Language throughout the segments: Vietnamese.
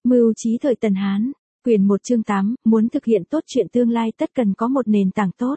Mưu trí thời Tần Hán, quyển 1 chương 8, muốn thực hiện tốt chuyện tương lai tất cần có một nền tảng tốt.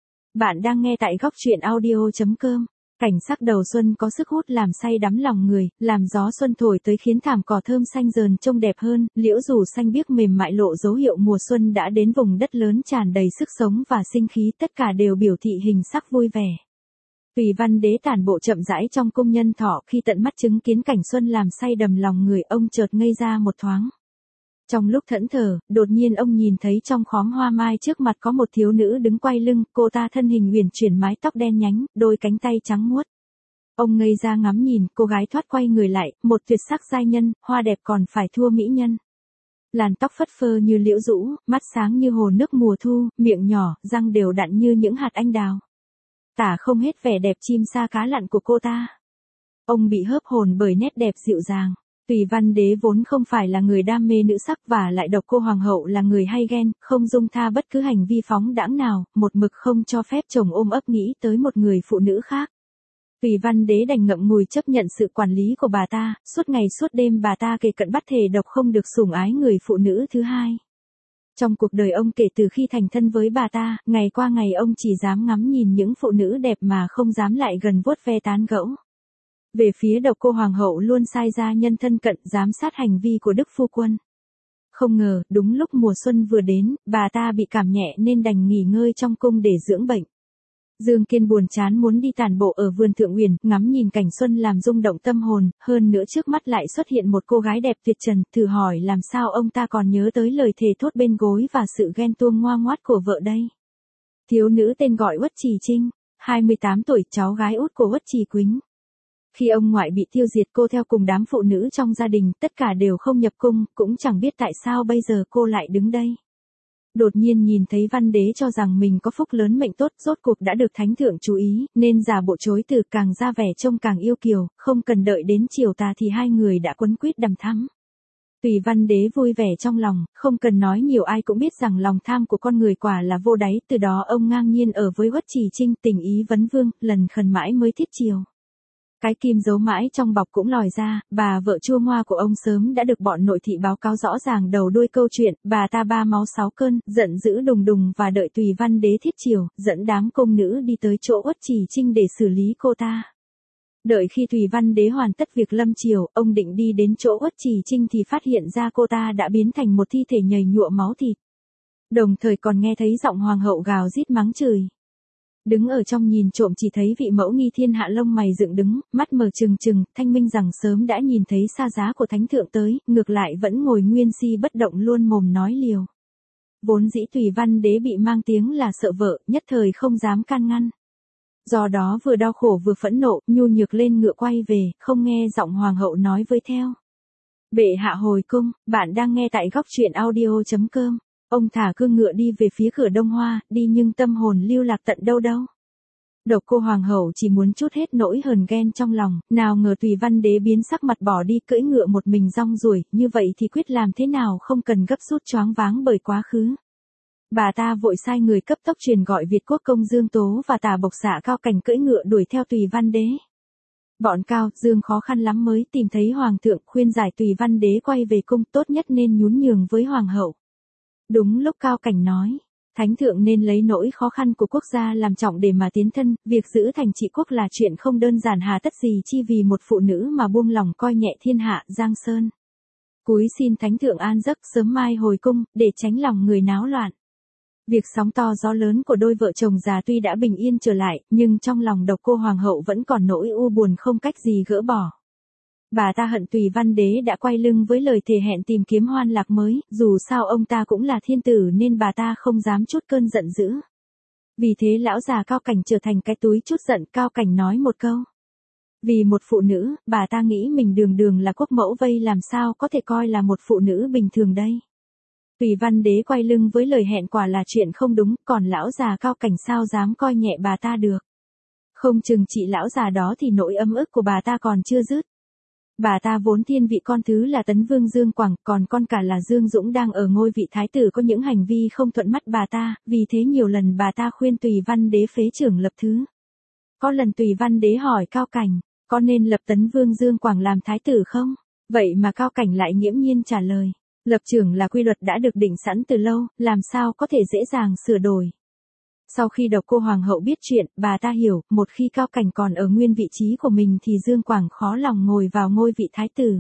Bạn đang nghe tại góc truyện audio.com. Cảnh sắc đầu xuân có sức hút làm say đắm lòng người, làm gió xuân thổi tới khiến thảm cỏ thơm xanh rờn trông đẹp hơn, liễu rủ xanh biếc mềm mại lộ dấu hiệu mùa xuân đã đến, vùng đất lớn tràn đầy sức sống và sinh khí, tất cả đều biểu thị hình sắc vui vẻ. Tùy Văn Đế tản bộ chậm rãi trong cung nhân thọ, khi tận mắt chứng kiến cảnh xuân làm say đầm lòng người, ông chợt ngây ra một thoáng. Trong lúc thẫn thờ, đột nhiên ông nhìn thấy trong khóm hoa mai trước mặt có một thiếu nữ đứng quay lưng, cô ta thân hình uyển chuyển, mái tóc đen nhánh, đôi cánh tay trắng muốt. Ông ngây ra ngắm nhìn, cô gái thoát quay người lại, một tuyệt sắc giai nhân, hoa đẹp còn phải thua mỹ nhân. Làn tóc phất phơ như liễu rũ, mắt sáng như hồ nước mùa thu, miệng nhỏ, răng đều đặn như những hạt anh đào. Tả không hết vẻ đẹp chim sa cá lặn của cô ta. Ông bị hớp hồn bởi nét đẹp dịu dàng. Tùy Văn Đế vốn không phải là người đam mê nữ sắc, và lại độc cô hoàng hậu là người hay ghen, không dung tha bất cứ hành vi phóng đãng nào, một mực không cho phép chồng ôm ấp nghĩ tới một người phụ nữ khác. Tùy Văn Đế đành ngậm ngùi chấp nhận sự quản lý của bà ta, suốt ngày suốt đêm bà ta kề cận bắt thể độc không được sủng ái người phụ nữ thứ hai. Trong cuộc đời ông kể từ khi thành thân với bà ta, ngày qua ngày ông chỉ dám ngắm nhìn những phụ nữ đẹp mà không dám lại gần vuốt ve tán gẫu. Về phía độc cô hoàng hậu luôn sai ra nhân thân cận giám sát hành vi của đức phu quân. Không ngờ, đúng lúc mùa xuân vừa đến, bà ta bị cảm nhẹ nên đành nghỉ ngơi trong cung để dưỡng bệnh. Dương Kiên buồn chán muốn đi tản bộ ở vườn Thượng Uyển, ngắm nhìn cảnh xuân làm rung động tâm hồn, hơn nữa trước mắt lại xuất hiện một cô gái đẹp tuyệt trần, thử hỏi làm sao ông ta còn nhớ tới lời thề thốt bên gối và sự ghen tuông ngoa ngoắt của vợ đây. Thiếu nữ tên gọi Uất Trì Trinh, 28 tuổi, cháu gái út của Uất Trì Quýnh. Khi ông ngoại bị tiêu diệt, cô theo cùng đám phụ nữ trong gia đình, tất cả đều không nhập cung, cũng chẳng biết tại sao bây giờ cô lại đứng đây. Đột nhiên nhìn thấy Văn Đế cho rằng mình có phúc lớn mệnh tốt, rốt cuộc đã được thánh thượng chú ý, nên giả bộ chối từ, càng ra vẻ trông càng yêu kiều, không cần đợi đến chiều tà thì hai người đã quấn quýt đằm thắm. Tùy Văn Đế vui vẻ trong lòng, không cần nói nhiều ai cũng biết rằng lòng tham của con người quả là vô đáy, từ đó ông ngang nhiên ở với Uất Trì Trinh, tình ý vấn vương, lần khẩn mãi mới thiết chiều. Cái kim giấu mãi trong bọc cũng lòi ra, bà vợ chua ngoa của ông sớm đã được bọn nội thị báo cáo rõ ràng đầu đuôi câu chuyện, bà ta ba máu sáu cơn, giận dữ đùng đùng và đợi Tùy Văn Đế thiết chiều, dẫn đám công nữ đi tới chỗ Uất Trì Trinh để xử lý cô ta. Đợi khi Tùy Văn Đế hoàn tất việc lâm triều, ông định đi đến chỗ Uất Trì Trinh thì phát hiện ra cô ta đã biến thành một thi thể nhầy nhụa máu thịt. Đồng thời còn nghe thấy giọng hoàng hậu gào rít mắng chửi. Đứng ở trong nhìn trộm chỉ thấy vị mẫu nghi thiên hạ lông mày dựng đứng, mắt mở trừng trừng, thanh minh rằng sớm đã nhìn thấy xa giá của thánh thượng tới, ngược lại vẫn ngồi nguyên si bất động luôn mồm nói liều. Vốn dĩ Tùy Văn Đế bị mang tiếng là sợ vợ, nhất thời không dám can ngăn. Do đó vừa đau khổ vừa phẫn nộ, nhu nhược lên ngựa quay về, không nghe giọng hoàng hậu nói với theo. Bệ hạ hồi cung, bạn đang nghe tại góc truyện audio.com. Ông thả cương ngựa đi về phía cửa Đông Hoa, đi nhưng tâm hồn lưu lạc tận đâu đâu. Độc cô hoàng hậu chỉ muốn trút hết nỗi hờn ghen trong lòng, nào ngờ Tùy Văn Đế biến sắc mặt bỏ đi, cưỡi ngựa một mình rong ruổi, như vậy thì quyết làm thế nào không cần gấp rút choáng váng bởi quá khứ. Bà ta vội sai người cấp tốc truyền gọi Việt Quốc công Dương Tố và Tả Bộc Xạ Cao Cảnh cưỡi ngựa đuổi theo Tùy Văn Đế. Bọn Cao, Dương khó khăn lắm mới tìm thấy hoàng thượng, khuyên giải Tùy Văn Đế quay về cung, tốt nhất nên nhún nhường với hoàng hậu. Đúng lúc Cao Cảnh nói, thánh thượng nên lấy nỗi khó khăn của quốc gia làm trọng để mà tiến thân, việc giữ thành trị quốc là chuyện không đơn giản, hà tất gì chi vì một phụ nữ mà buông lòng coi nhẹ thiên hạ, giang sơn. Cúi xin thánh thượng an giấc, sớm mai hồi cung, để tránh lòng người náo loạn. Việc sóng to gió lớn của đôi vợ chồng già tuy đã bình yên trở lại, nhưng trong lòng độc cô hoàng hậu vẫn còn nỗi u buồn không cách gì gỡ bỏ. Bà ta hận Tùy Văn Đế đã quay lưng với lời thề hẹn tìm kiếm hoan lạc mới, dù sao ông ta cũng là thiên tử nên bà ta không dám chút cơn giận dữ. Vì thế lão già Cao Cảnh trở thành cái túi chút giận. Cao Cảnh nói một câu. Vì một phụ nữ, bà ta nghĩ mình đường đường là quốc mẫu vây làm sao có thể coi là một phụ nữ bình thường đây. Tùy Văn Đế quay lưng với lời hẹn quả là chuyện không đúng, còn lão già Cao Cảnh sao dám coi nhẹ bà ta được. Không chừng chị lão già đó thì nỗi ấm ức của bà ta còn chưa dứt. Bà ta vốn thiên vị con thứ là Tấn Vương Dương Quảng, còn con cả là Dương Dũng đang ở ngôi vị thái tử có những hành vi không thuận mắt bà ta, vì thế nhiều lần bà ta khuyên Tùy Văn Đế phế trưởng lập thứ. Có lần Tùy Văn Đế hỏi Cao Cảnh, có nên lập Tấn Vương Dương Quảng làm thái tử không? Vậy mà Cao Cảnh lại nghiễm nhiên trả lời, Lập trường là quy luật đã được định sẵn từ lâu, làm sao có thể dễ dàng sửa đổi. Sau khi Độc Cô Hoàng hậu biết chuyện, bà ta hiểu, một khi Cao Cảnh còn ở nguyên vị trí của mình thì Dương Quảng khó lòng ngồi vào ngôi vị thái tử.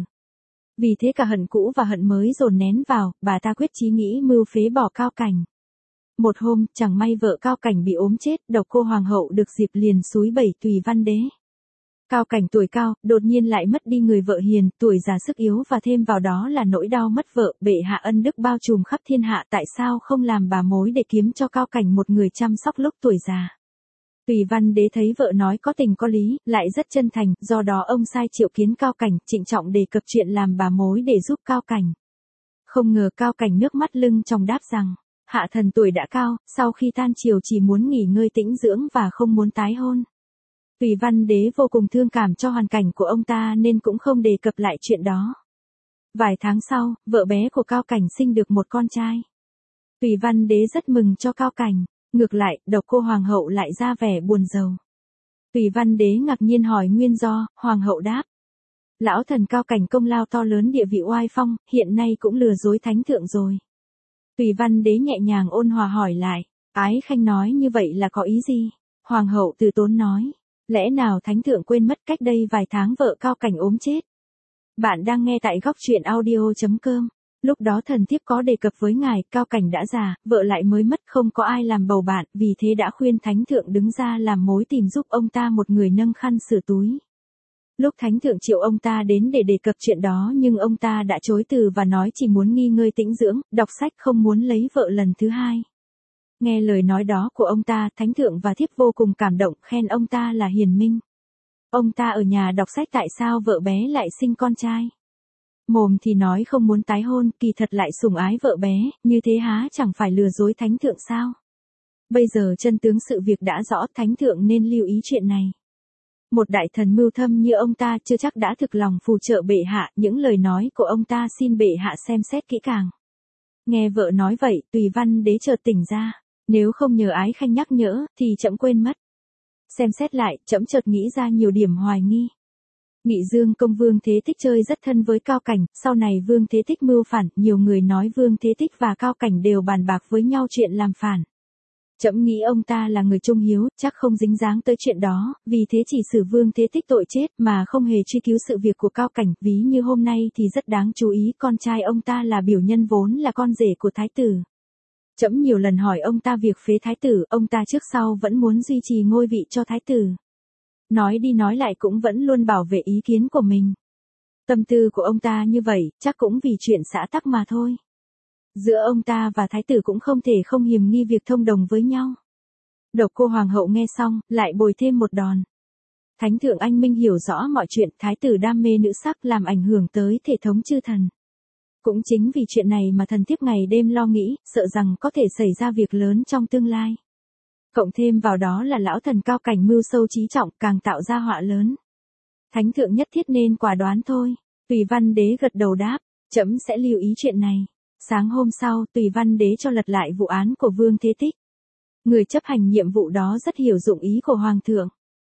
Vì thế cả hận cũ và hận mới dồn nén vào, bà ta quyết chí nghĩ mưu phế bỏ Cao Cảnh. Một hôm, chẳng may vợ Cao Cảnh bị ốm chết, Độc Cô Hoàng hậu được dịp liền xúi bẩy Tùy Văn Đế. Cao Cảnh tuổi cao, đột nhiên lại mất đi người vợ hiền, tuổi già sức yếu và thêm vào đó là nỗi đau mất vợ, bệ hạ ân đức bao trùm khắp thiên hạ, tại sao không làm bà mối để kiếm cho Cao Cảnh một người chăm sóc lúc tuổi già. Tùy Văn Đế thấy vợ nói có tình có lý, lại rất chân thành, do đó ông sai triệu kiến Cao Cảnh, trịnh trọng đề cập chuyện làm bà mối để giúp Cao Cảnh. Không ngờ Cao Cảnh nước mắt lưng tròng đáp rằng, hạ thần tuổi đã cao, sau khi tan triều chỉ muốn nghỉ ngơi tĩnh dưỡng và không muốn tái hôn. Tùy Văn Đế vô cùng thương cảm cho hoàn cảnh của ông ta nên cũng không đề cập lại chuyện đó. Vài tháng sau, vợ bé của Cao Cảnh sinh được một con trai. Tùy Văn Đế rất mừng cho Cao Cảnh, ngược lại, Độc Cô Hoàng hậu lại ra vẻ buồn rầu. Tùy Văn Đế ngạc nhiên hỏi nguyên do, Hoàng hậu đáp. Lão thần Cao Cảnh công lao to lớn địa vị oai phong, hiện nay cũng lừa dối thánh thượng rồi. Tùy Văn Đế nhẹ nhàng ôn hòa hỏi lại, Ái Khanh nói như vậy là có ý gì? Hoàng hậu từ tốn nói. Lẽ nào thánh thượng quên mất cách đây vài tháng vợ Cao Cảnh ốm chết? Bạn đang nghe tại góc truyện audio.com. Lúc đó thần thiếp có đề cập với ngài, Cao Cảnh đã già, vợ lại mới mất không có ai làm bầu bạn, vì thế đã khuyên thánh thượng đứng ra làm mối tìm giúp ông ta một người nâng khăn sửa túi. Lúc thánh thượng triệu ông ta đến để đề cập chuyện đó nhưng ông ta đã chối từ và nói chỉ muốn nghỉ ngơi tĩnh dưỡng, đọc sách không muốn lấy vợ lần thứ hai. Nghe lời nói đó của ông ta, thánh thượng và thiếp vô cùng cảm động, khen ông ta là hiền minh. Ông ta ở nhà đọc sách tại sao vợ bé lại sinh con trai. Mồm thì nói không muốn tái hôn, kỳ thật lại sủng ái vợ bé, như thế há chẳng phải lừa dối thánh thượng sao? Bây giờ chân tướng sự việc đã rõ, thánh thượng nên lưu ý chuyện này. Một đại thần mưu thâm như ông ta chưa chắc đã thực lòng phù trợ bệ hạ, những lời nói của ông ta xin bệ hạ xem xét kỹ càng. Nghe vợ nói vậy, Tùy Văn Đế chợt tỉnh ra. Nếu không nhờ Ái Khanh nhắc nhở, thì trẫm quên mất. Xem xét lại, trẫm chợt nghĩ ra nhiều điểm hoài nghi. Nghị Dương công Vương Thế Tích chơi rất thân với Cao Cảnh, sau này Vương Thế Tích mưu phản, nhiều người nói Vương Thế Tích và Cao Cảnh đều bàn bạc với nhau chuyện làm phản. Trẫm nghĩ ông ta là người trung hiếu, chắc không dính dáng tới chuyện đó, vì thế chỉ xử Vương Thế Tích tội chết mà không hề truy cứu sự việc của Cao Cảnh, ví như hôm nay thì rất đáng chú ý, con trai ông ta là biểu nhân vốn là con rể của thái tử. Trẫm nhiều lần hỏi ông ta việc phế thái tử, ông ta trước sau vẫn muốn duy trì ngôi vị cho thái tử. Nói đi nói lại cũng vẫn luôn bảo vệ ý kiến của mình. Tâm tư của ông ta như vậy, chắc cũng vì chuyện xã tắc mà thôi. Giữa ông ta và thái tử cũng không thể không hiềm nghi việc thông đồng với nhau. Độc Cô Hoàng hậu nghe xong, lại bồi thêm một đòn. Thánh thượng anh minh hiểu rõ mọi chuyện, thái tử đam mê nữ sắc làm ảnh hưởng tới thể thống chư thần. Cũng chính vì chuyện này mà thần thiếp ngày đêm lo nghĩ, sợ rằng có thể xảy ra việc lớn trong tương lai. Cộng thêm vào đó là lão thần Cao Cảnh mưu sâu trí trọng, càng tạo ra họa lớn. Thánh thượng nhất thiết nên quả đoán thôi. Tùy Văn Đế gật đầu đáp, trẫm sẽ lưu ý chuyện này. Sáng hôm sau, Tùy Văn Đế cho lật lại vụ án của Vương Thế Tích. Người chấp hành nhiệm vụ đó rất hiểu dụng ý của Hoàng thượng.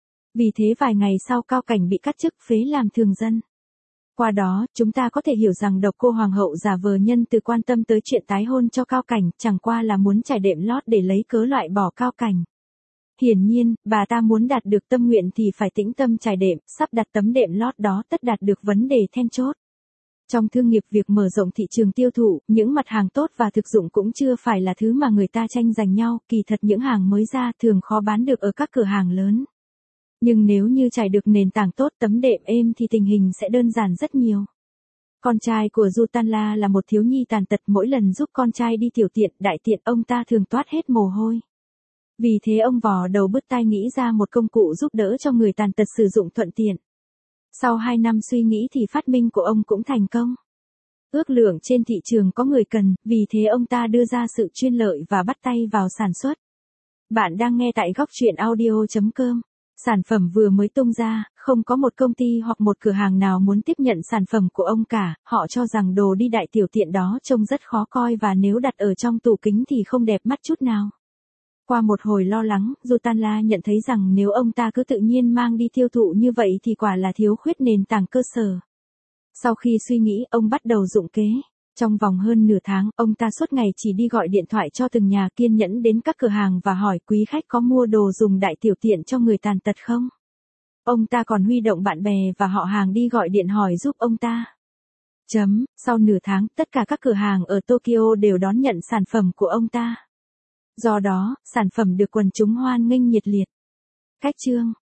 Vì thế vài ngày sau Cao Cảnh bị cắt chức phế làm thường dân. Qua đó, chúng ta có thể hiểu rằng Độc Cô Hoàng hậu giả vờ nhân từ quan tâm tới chuyện tái hôn cho Cao Cảnh, chẳng qua là muốn trải đệm lót để lấy cớ loại bỏ Cao Cảnh. Hiển nhiên, bà ta muốn đạt được tâm nguyện thì phải tĩnh tâm trải đệm, sắp đặt tấm đệm lót đó tất đạt được vấn đề then chốt. Trong thương nghiệp việc mở rộng thị trường tiêu thụ, những mặt hàng tốt và thực dụng cũng chưa phải là thứ mà người ta tranh giành nhau, kỳ thật những hàng mới ra thường khó bán được ở các cửa hàng lớn. Nhưng nếu như trải được nền tảng tốt, tấm đệm êm thì tình hình sẽ đơn giản rất nhiều. Con trai của Jutanla là một thiếu nhi tàn tật, mỗi lần giúp con trai đi tiểu tiện, đại tiện ông ta thường toát hết mồ hôi. Vì thế ông vò đầu bứt tai nghĩ ra một công cụ giúp đỡ cho người tàn tật sử dụng thuận tiện. Sau 2 năm suy nghĩ thì phát minh của ông cũng thành công. Ước lượng trên thị trường có người cần, vì thế ông ta đưa ra sự chuyên lợi và bắt tay vào sản xuất. Bạn đang nghe tại góc truyện audio.com. Sản phẩm vừa mới tung ra, không có một công ty hoặc một cửa hàng nào muốn tiếp nhận sản phẩm của ông cả, họ cho rằng đồ đi đại tiểu tiện đó trông rất khó coi và nếu đặt ở trong tủ kính thì không đẹp mắt chút nào. Qua một hồi lo lắng, Jutanla nhận thấy rằng nếu ông ta cứ tự nhiên mang đi tiêu thụ như vậy thì quả là thiếu khuyết nền tảng cơ sở. Sau khi suy nghĩ, ông bắt đầu dụng kế. Trong vòng hơn nửa tháng, ông ta suốt ngày chỉ đi gọi điện thoại cho từng nhà, kiên nhẫn đến các cửa hàng và hỏi quý khách có mua đồ dùng đại tiểu tiện cho người tàn tật không. Ông ta còn huy động bạn bè và họ hàng đi gọi điện hỏi giúp ông ta. Sau nửa tháng, tất cả các cửa hàng ở Tokyo đều đón nhận sản phẩm của ông ta. Do đó, sản phẩm được quần chúng hoan nghênh nhiệt liệt. Cách chương